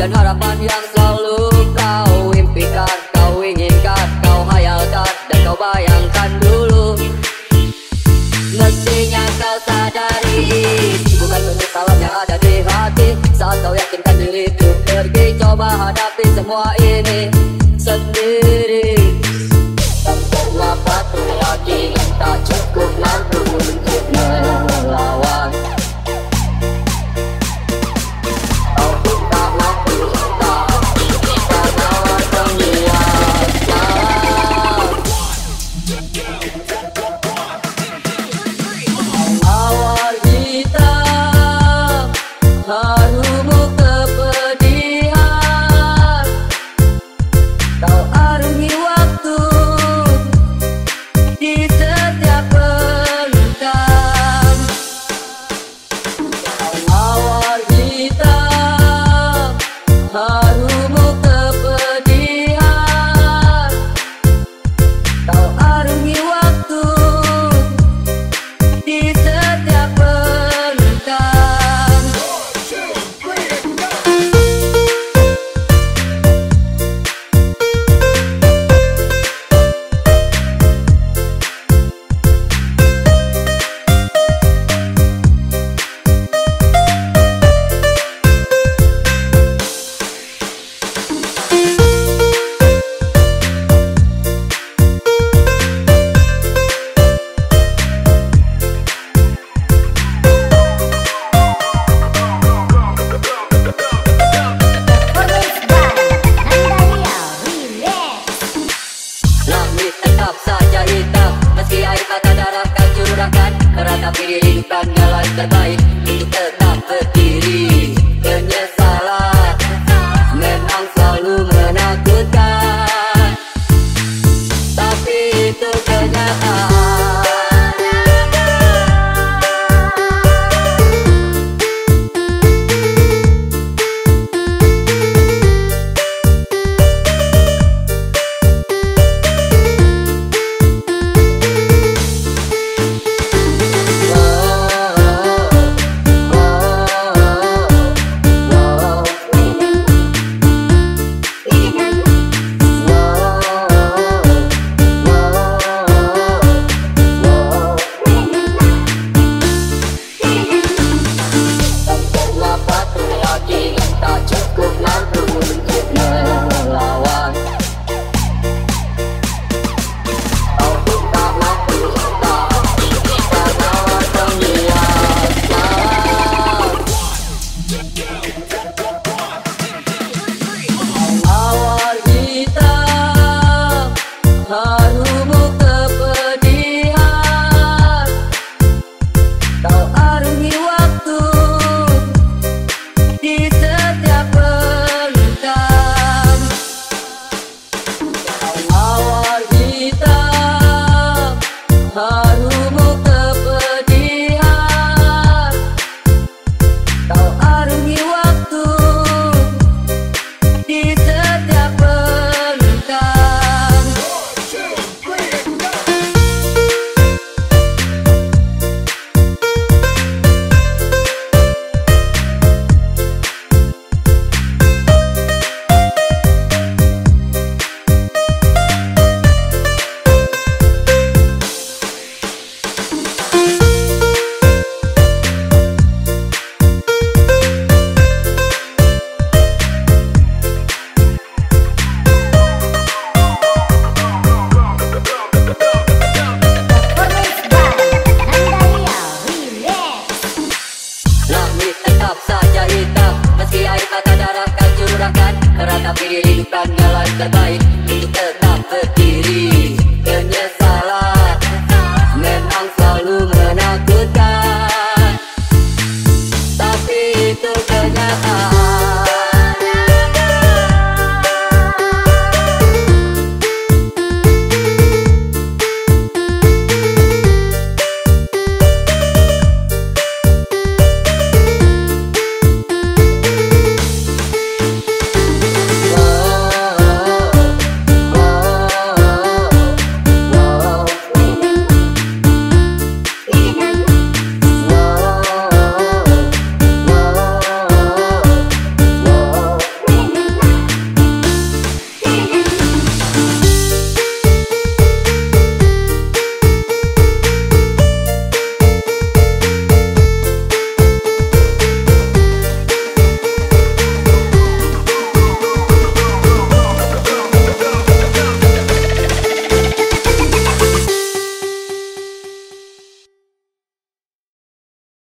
dan harapan yang selalu kau impikan, kau inginkan, kau hayalkan, dan kau bayangkan dulu. Mestinya kau sadari, bukan penyesalan yang ada di hati saat kau yakinkan diri untuk pergi. Coba hadapi semua ini sendiri. Tanpa batu lagi tak cukup mampu untuk melawan. Kau pun tak mampu, tak lawan penguasa. Awal hitam, harumu kepedihan, kau arungi waktu di setiap pelukan. Awal hitam, harumu kepedihan, kau arungi waktu di setiap pelukan. Langit tetap saja hitam, meski air mata darah kan curahkan, meratapi diri bukan jalan terbaik untuk tetap berdiri. Penyesalan memang selalu menakutkan, tapi itu kenyataan. Tak cukup mampu untuk melawan. Kau pun tak mampu, tak lawan penguasa. Awal hitam, harumu kepedihan, kau arungi waktu di setiap pelukan. Awal hitam, harumu kepedihan, kau arungi waktu di setiap pelukan. Langit tetap saja hitam, meski air mata darah kan curahkan, meratapi diri bukan jalan terbaik untuk tetap berdiri.